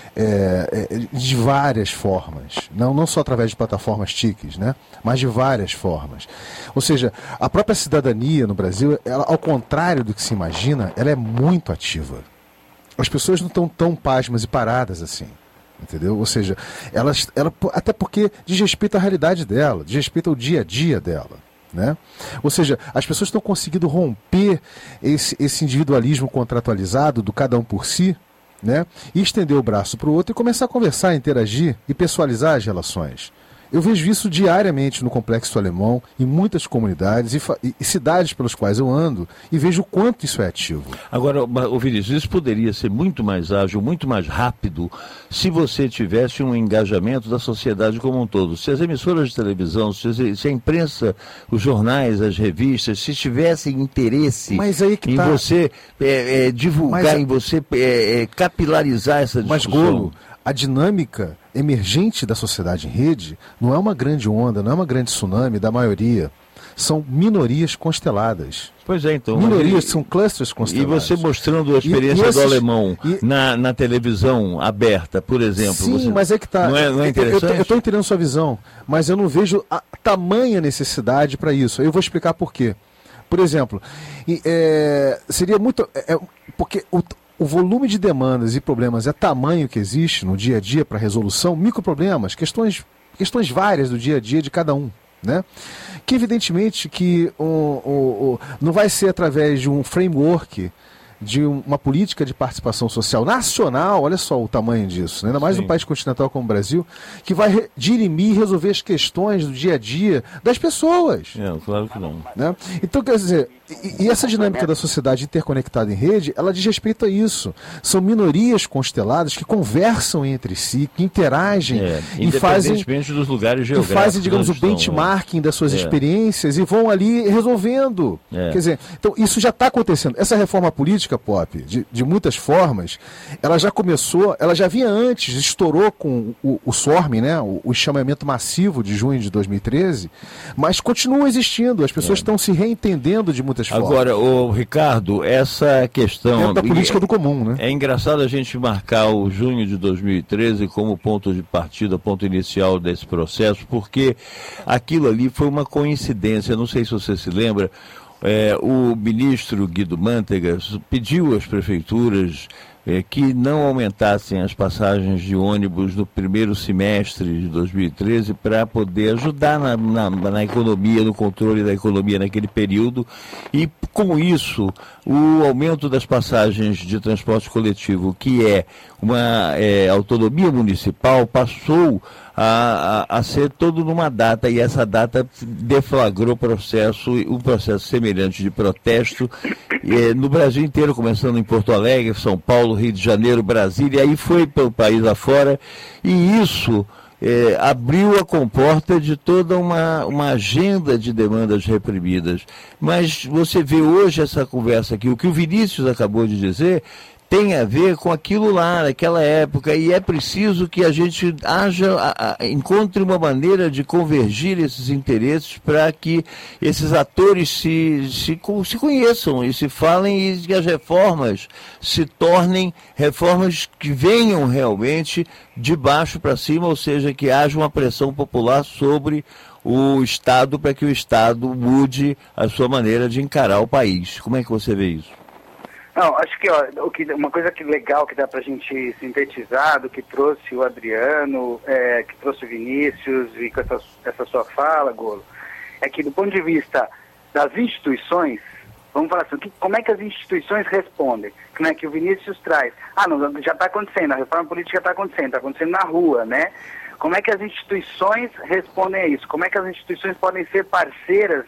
de várias formas, não só através de plataformas TICs, né, mas de várias formas. Ou seja, a própria cidadania no Brasil, ela, ao contrário do que se imagina, ela é muito ativa. As pessoas não estão tão pasmas e paradas assim. Entendeu? Ou seja, ela, até porque diz respeito à realidade dela, diz respeito ao dia a dia dela, né? Ou seja, as pessoas estão conseguindo romper esse individualismo contratualizado do cada um por si, né? E estender o braço para o outro e começar a conversar, interagir e pessoalizar as relações. Eu vejo isso diariamente no Complexo Alemão, em muitas comunidades e cidades pelas quais eu ando, e vejo o quanto isso é ativo. Agora, Vinícius, isso poderia ser muito mais ágil, muito mais rápido, se você tivesse um engajamento da sociedade como um todo. Se as emissoras de televisão, se a imprensa, os jornais, as revistas, se tivessem interesse em você divulgar, em você capilarizar essa discussão. Mas, Golo, a dinâmica emergente da sociedade em rede não é uma grande onda, não é uma grande tsunami da maioria. São minorias consteladas. Pois é, então. Minorias, são clusters constelados. E você mostrando a experiência do alemão na televisão aberta, por exemplo. Sim, mas é que está. Não é interessante? Eu estou entendendo sua visão, mas eu não vejo a tamanha necessidade para isso. Eu vou explicar por quê. Por exemplo, seria muito... porque o volume de demandas e problemas é tamanho que existe no dia a dia para resolução, microproblemas, questões várias do dia a dia de cada um, né? Que evidentemente que não vai ser através de um framework de uma política de participação social nacional, olha só o tamanho disso, né? Ainda mais num país continental como o Brasil, que vai dirimir e resolver as questões do dia a dia das pessoas. Claro que não. Né? Então, quer dizer, e essa dinâmica da sociedade interconectada em rede, ela diz respeito a isso. São minorias consteladas que conversam entre si, que interagem e fazem, dos lugares geográficos, que fazem, digamos, o benchmarking das suas experiências e vão ali resolvendo. Quer dizer, então isso já está acontecendo. Essa reforma política, Pop, de muitas formas, ela já começou, ela já vinha antes, estourou com o SORM, né, o chamamento massivo de junho de 2013, mas continua existindo. As pessoas estão se reentendendo de muitas formas. Agora, Ricardo, essa questão... da política do comum, né? É engraçado a gente marcar o junho de 2013 como ponto de partida, ponto inicial desse processo, porque aquilo ali foi uma coincidência. Não sei se você se lembra, o ministro Guido Mantega pediu às prefeituras que não aumentassem as passagens de ônibus no primeiro semestre de 2013 para poder ajudar na economia, no controle da economia naquele período, e com isso o aumento das passagens de transporte coletivo, que é uma autonomia municipal, passou a ser todo numa data, e essa data deflagrou um processo semelhante de protesto no Brasil inteiro, começando em Porto Alegre, São Paulo, Rio de Janeiro, Brasília, e aí foi para o país afora, e isso abriu a comporta de toda uma agenda de demandas reprimidas. Mas você vê hoje essa conversa aqui, o que o Vinícius acabou de dizer, tem a ver com aquilo lá, naquela época, e é preciso que a gente encontre uma maneira de convergir esses interesses para que esses atores se conheçam e se falem, e que as reformas se tornem reformas que venham realmente de baixo para cima, ou seja, que haja uma pressão popular sobre o Estado para que o Estado mude a sua maneira de encarar o país. Como é que você vê isso? Não, acho que uma coisa legal que dá para a gente sintetizar do que trouxe o Adriano, que trouxe o Vinícius, e com essa sua fala, Golo, é que do ponto de vista das instituições, vamos falar assim, como é que as instituições respondem? Né, que o Vinícius traz. Não, já está acontecendo, a reforma política está acontecendo na rua, né? Como é que as instituições respondem a isso? Como é que as instituições podem ser parceiras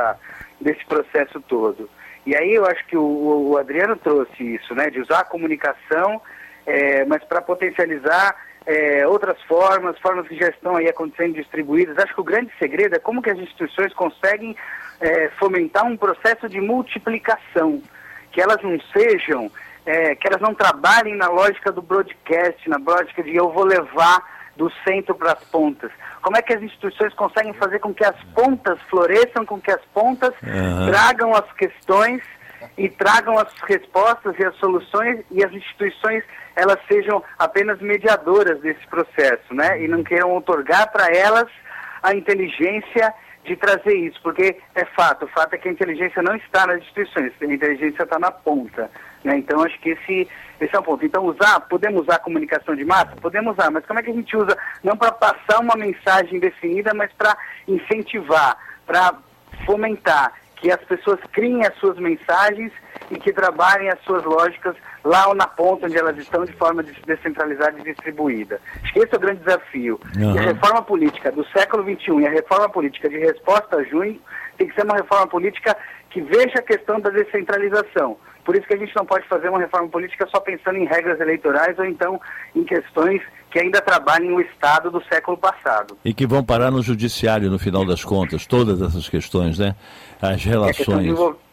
desse processo todo? E aí eu acho que o Adriano trouxe isso, né, de usar a comunicação, mas para potencializar outras formas que já estão aí acontecendo distribuídas. Acho que o grande segredo é como que as instituições conseguem fomentar um processo de multiplicação, que elas não sejam, que elas não trabalhem na lógica do broadcast, na lógica de eu vou levar do centro para as pontas. Como é que as instituições conseguem fazer com que as pontas floresçam, com que as pontas tragam as questões e tragam as respostas e as soluções, e as instituições elas sejam apenas mediadoras desse processo, né? E não queiram outorgar para elas a inteligência de trazer isso, porque o fato é que a inteligência não está nas instituições, a inteligência está na ponta, né? Então acho que esse é um ponto. Então podemos usar a comunicação de massa? Podemos usar, mas como é que a gente usa, não para passar uma mensagem definida, mas para incentivar, para fomentar que as pessoas criem as suas mensagens e que trabalhem as suas lógicas lá na ponta onde elas estão, de forma descentralizada e distribuída. Acho que esse é o grande desafio. E a reforma política do século XXI e a reforma política de resposta a junho tem que ser uma reforma política que veja a questão da descentralização. Por isso que a gente não pode fazer uma reforma política só pensando em regras eleitorais ou então em questões que ainda trabalhem o Estado do século passado. E que vão parar no judiciário, no final das contas, todas essas questões, né? As relações...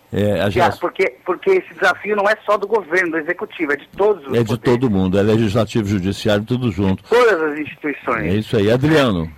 Porque esse desafio não é só do governo, do executivo, é de todos os poderes. De todo mundo, é legislativo, judiciário, tudo junto. Todas as instituições. É isso aí. Adriano.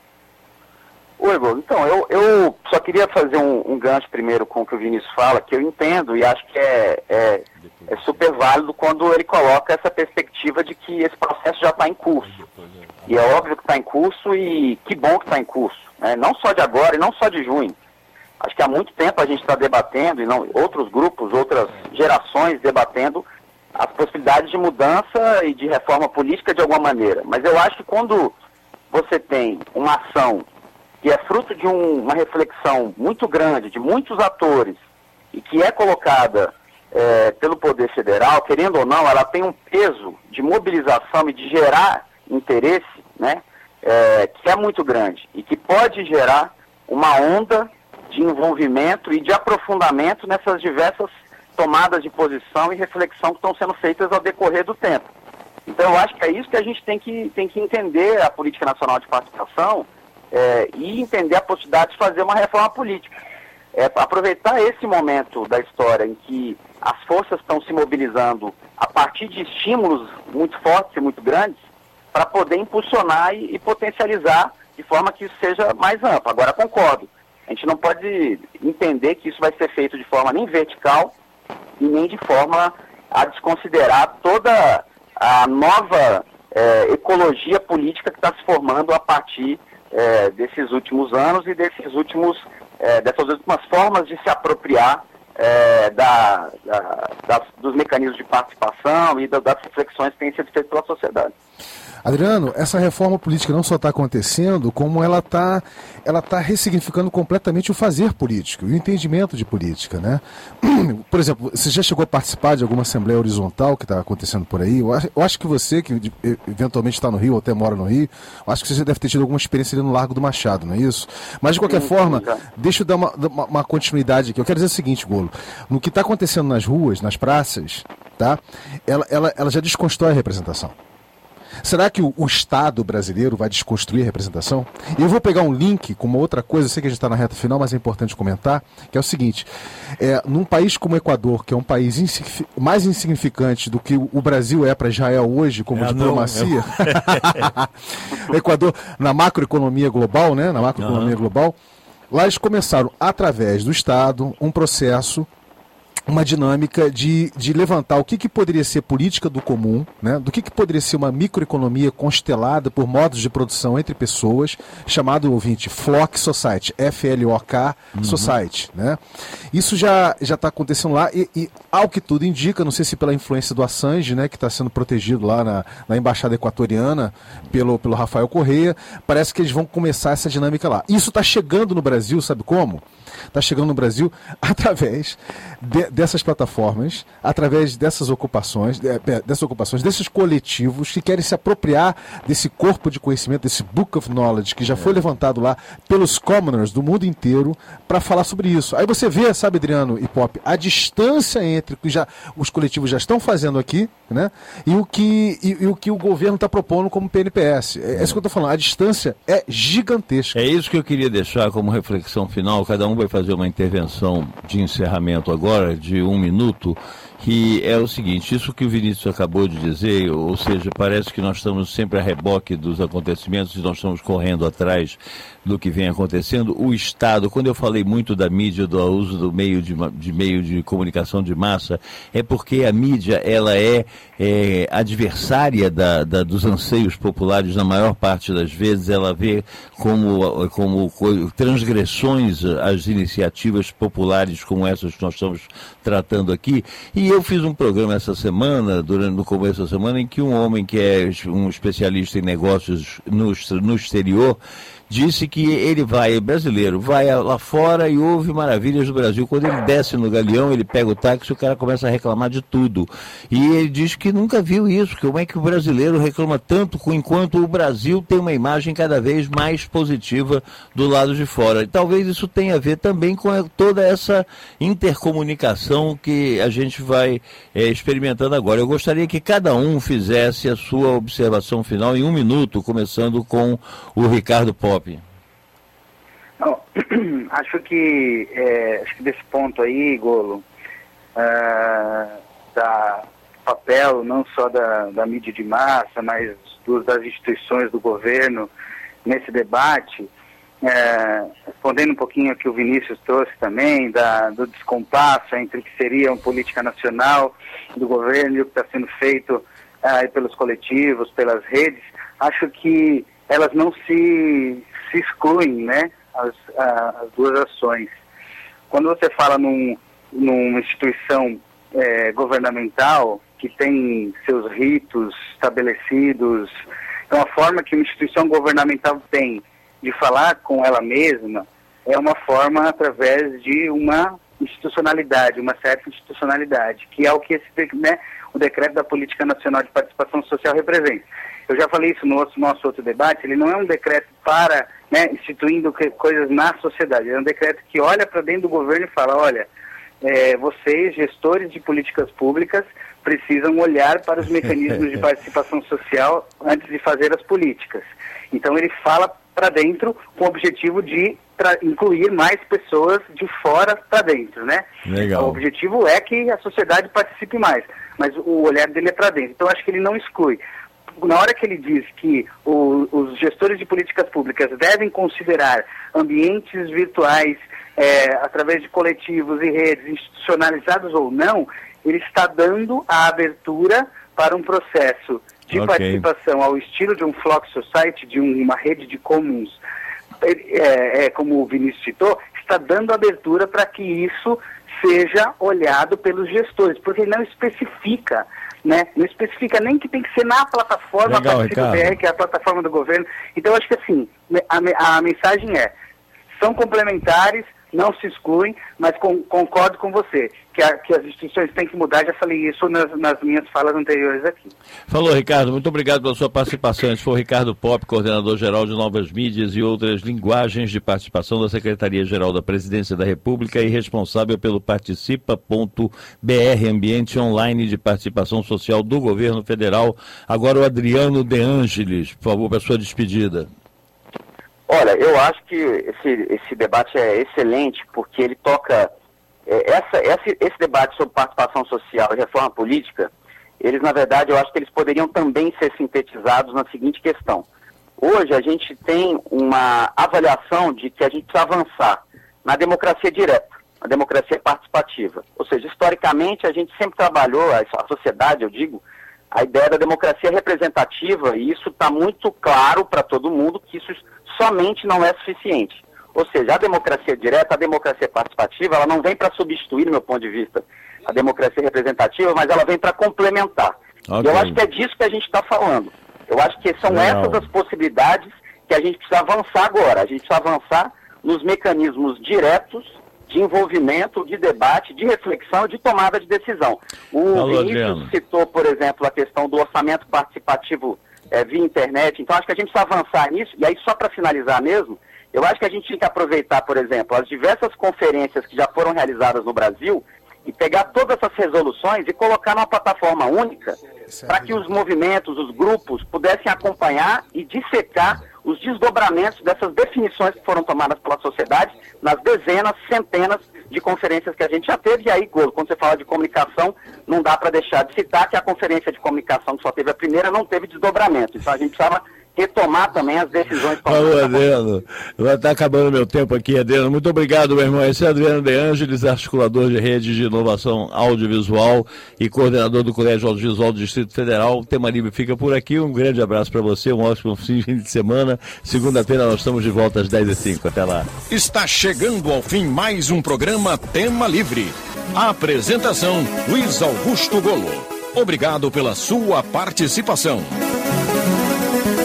Oi, Golo. Então, eu só queria fazer um gancho primeiro com o que o Vinícius fala, que eu entendo e acho que é super válido quando ele coloca essa perspectiva de que esse processo já está em curso. E é óbvio que está em curso, e que bom que está em curso, né? Não só de agora e não só de junho. Acho que há muito tempo a gente está debatendo, outros grupos, outras gerações debatendo as possibilidades de mudança e de reforma política de alguma maneira. Mas eu acho que quando você tem uma ação que é fruto de uma reflexão muito grande, de muitos atores, e que é colocada pelo Poder Federal, querendo ou não, ela tem um peso de mobilização e de gerar interesse, né, que é muito grande e que pode gerar uma onda de envolvimento e de aprofundamento nessas diversas tomadas de posição e reflexão que estão sendo feitas ao decorrer do tempo. Então, eu acho que é isso que a gente tem que entender a política nacional de participação e entender a possibilidade de fazer uma reforma política. Aproveitar esse momento da história em que as forças estão se mobilizando a partir de estímulos muito fortes e muito grandes para poder impulsionar e potencializar de forma que isso seja mais amplo. Agora, concordo, a gente não pode entender que isso vai ser feito de forma nem vertical e nem de forma a desconsiderar toda a nova ecologia política que está se formando a partir desses últimos anos e dessas últimas formas de se apropriar dos mecanismos de participação e das reflexões que têm sido feitas pela sociedade. Adriano, essa reforma política não só está acontecendo, como ela tá ressignificando completamente o fazer político, o entendimento de política, né? Por exemplo, você já chegou a participar de alguma assembleia horizontal que está acontecendo por aí? Eu acho que você, que eventualmente está no Rio ou até mora no Rio, eu acho que você já deve ter tido alguma experiência ali no Largo do Machado, não é isso? Mas, de qualquer forma, deixa eu dar uma continuidade aqui. Eu quero dizer o seguinte, Golo, no que está acontecendo nas ruas, nas praças, tá? Ela já desconstrói a representação. Será que o Estado brasileiro vai desconstruir a representação? E eu vou pegar um link com uma outra coisa, eu sei que a gente está na reta final, mas é importante comentar, que é o seguinte, num país como o Equador, que é um país mais insignificante do que o Brasil é para Israel hoje, como diplomacia, o Equador, na macroeconomia global, né, global, lá eles começaram, através do Estado, um processo, uma dinâmica de levantar o que poderia ser política do comum, né? Do que poderia ser uma microeconomia constelada por modos de produção entre pessoas, chamado, ouvinte, Flock Society, F-L-O-K Society, né? Isso já está acontecendo lá e, ao que tudo indica, não sei se pela influência do Assange, né, que está sendo protegido lá na Embaixada Equatoriana pelo Rafael Correia, parece que eles vão começar essa dinâmica lá. Isso está chegando no Brasil, sabe como? Está chegando no Brasil através dessas plataformas, através dessas ocupações, desses coletivos que querem se apropriar desse corpo de conhecimento, desse Book of Knowledge, que já foi levantado lá pelos commoners do mundo inteiro para falar sobre isso. Aí você vê, sabe, Adriano e Pop, a distância entre o que os coletivos já estão fazendo aqui, né, e o que o governo está propondo como PNPS. É isso que eu estou falando, a distância é gigantesca. É isso que eu queria deixar como reflexão final. Cada um vai fazer uma intervenção de encerramento agora, de 1 minuto, que é o seguinte, isso que o Vinícius acabou de dizer, ou seja, parece que nós estamos sempre a reboque dos acontecimentos e nós estamos correndo atrás do que vem acontecendo. O Estado, quando eu falei muito da mídia, do uso do meio de comunicação de massa, é porque a mídia, ela é adversária dos anseios populares na maior parte das vezes. Ela vê como transgressões as iniciativas populares como essas que nós estamos tratando aqui. E eu fiz um programa essa semana, no começo da semana, em que um homem que é um especialista em negócios no exterior, disse que ele brasileiro, vai lá fora e ouve maravilhas do Brasil. Quando ele desce no galeão, ele pega o táxi e o cara começa a reclamar de tudo. E ele diz que nunca viu isso, como é que o brasileiro reclama tanto enquanto o Brasil tem uma imagem cada vez mais positiva do lado de fora. E talvez isso tenha a ver também com toda essa intercomunicação que a gente vai experimentando agora. Eu gostaria que cada um fizesse a sua observação final em 1 minuto, começando com o Ricardo Pop. Não, acho que desse ponto aí, Golo, da papel não só da mídia de massa, mas das instituições do governo nesse debate, respondendo um pouquinho ao que o Vinícius trouxe também, do descompasso entre o que seria uma política nacional do governo e o que está sendo feito pelos coletivos, pelas redes, acho que elas não se excluem, né, as duas ações. Quando você fala numa instituição governamental que tem seus ritos estabelecidos, então a forma que uma instituição governamental tem de falar com ela mesma é uma forma através de uma institucionalidade, uma certa institucionalidade, que é o que o Decreto da Política Nacional de Participação Social representa. Eu já falei isso no nosso outro debate, ele não é um decreto para, instituindo coisas na sociedade, é um decreto que olha para dentro do governo e fala, olha, vocês, gestores de políticas públicas, precisam olhar para os mecanismos de participação social antes de fazer as políticas. Então ele fala para dentro com o objetivo de incluir mais pessoas de fora para dentro, né? Legal. O objetivo é que a sociedade participe mais, mas o olhar dele é para dentro. Então acho que ele não exclui. Na hora que ele diz que os gestores de políticas públicas devem considerar ambientes virtuais através de coletivos e redes institucionalizados ou não, ele está dando a abertura para um processo de participação ao estilo de um Flock Society, de uma rede de comuns, como o Vinícius citou, está dando abertura para que isso seja olhado pelos gestores, porque não especifica, não especifica nem que tem que ser na plataforma Participe.br, que é a plataforma do governo. Então, acho que assim, a mensagem são complementares, não se excluem, mas concordo com você, que as instituições têm que mudar, já falei isso nas minhas falas anteriores aqui. Falou, Ricardo, muito obrigado pela sua participação. Esse foi o Ricardo Popp, coordenador-geral de Novas Mídias e outras linguagens de participação da Secretaria-Geral da Presidência da República e responsável pelo Participa.br, ambiente online de participação social do Governo Federal. Agora o Adriano De Angelis, por favor, para a sua despedida. Olha, eu acho que esse debate é excelente, porque ele toca... Esse debate sobre participação social e reforma política, eles, na verdade, eu acho que eles poderiam também ser sintetizados na seguinte questão. Hoje a gente tem uma avaliação de que a gente precisa avançar na democracia direta, na democracia participativa. Ou seja, historicamente a gente sempre trabalhou, a sociedade, eu digo, a ideia da democracia representativa, e isso está muito claro para todo mundo que isso somente não é suficiente. Ou seja, a democracia direta, a democracia participativa, ela não vem para substituir, do meu ponto de vista, a democracia representativa, mas ela vem para complementar. E eu acho que é disso que a gente está falando. Eu acho que são essas as possibilidades que a gente precisa avançar agora. A gente precisa avançar nos mecanismos diretos de envolvimento, de debate, de reflexão e de tomada de decisão. O Vinícius citou, por exemplo, a questão do orçamento participativo via internet. Então, acho que a gente precisa avançar nisso. E aí, só para finalizar mesmo, eu acho que a gente tinha que aproveitar, por exemplo, as diversas conferências que já foram realizadas no Brasil e pegar todas essas resoluções e colocar numa plataforma única para que os movimentos, os grupos, pudessem acompanhar e dissecar os desdobramentos dessas definições que foram tomadas pela sociedade nas dezenas, centenas de conferências que a gente já teve. E aí, Golo, quando você fala de comunicação, não dá para deixar de citar que a conferência de comunicação que só teve a primeira não teve desdobramento. Então a gente precisava retomar também as decisões. Falou, Adriano. Vai estar acabando meu tempo aqui, Adriano. Muito obrigado, meu irmão. Esse é Adriano De Angelis, articulador de redes de inovação audiovisual e coordenador do Colégio Audiovisual do Distrito Federal. O Tema Livre fica por aqui. Um grande abraço para você, um ótimo fim de semana. Segunda-feira nós estamos de volta às 10h05. Até lá. Está chegando ao fim mais um programa Tema Livre. A apresentação, Luiz Augusto Golo. Obrigado pela sua participação.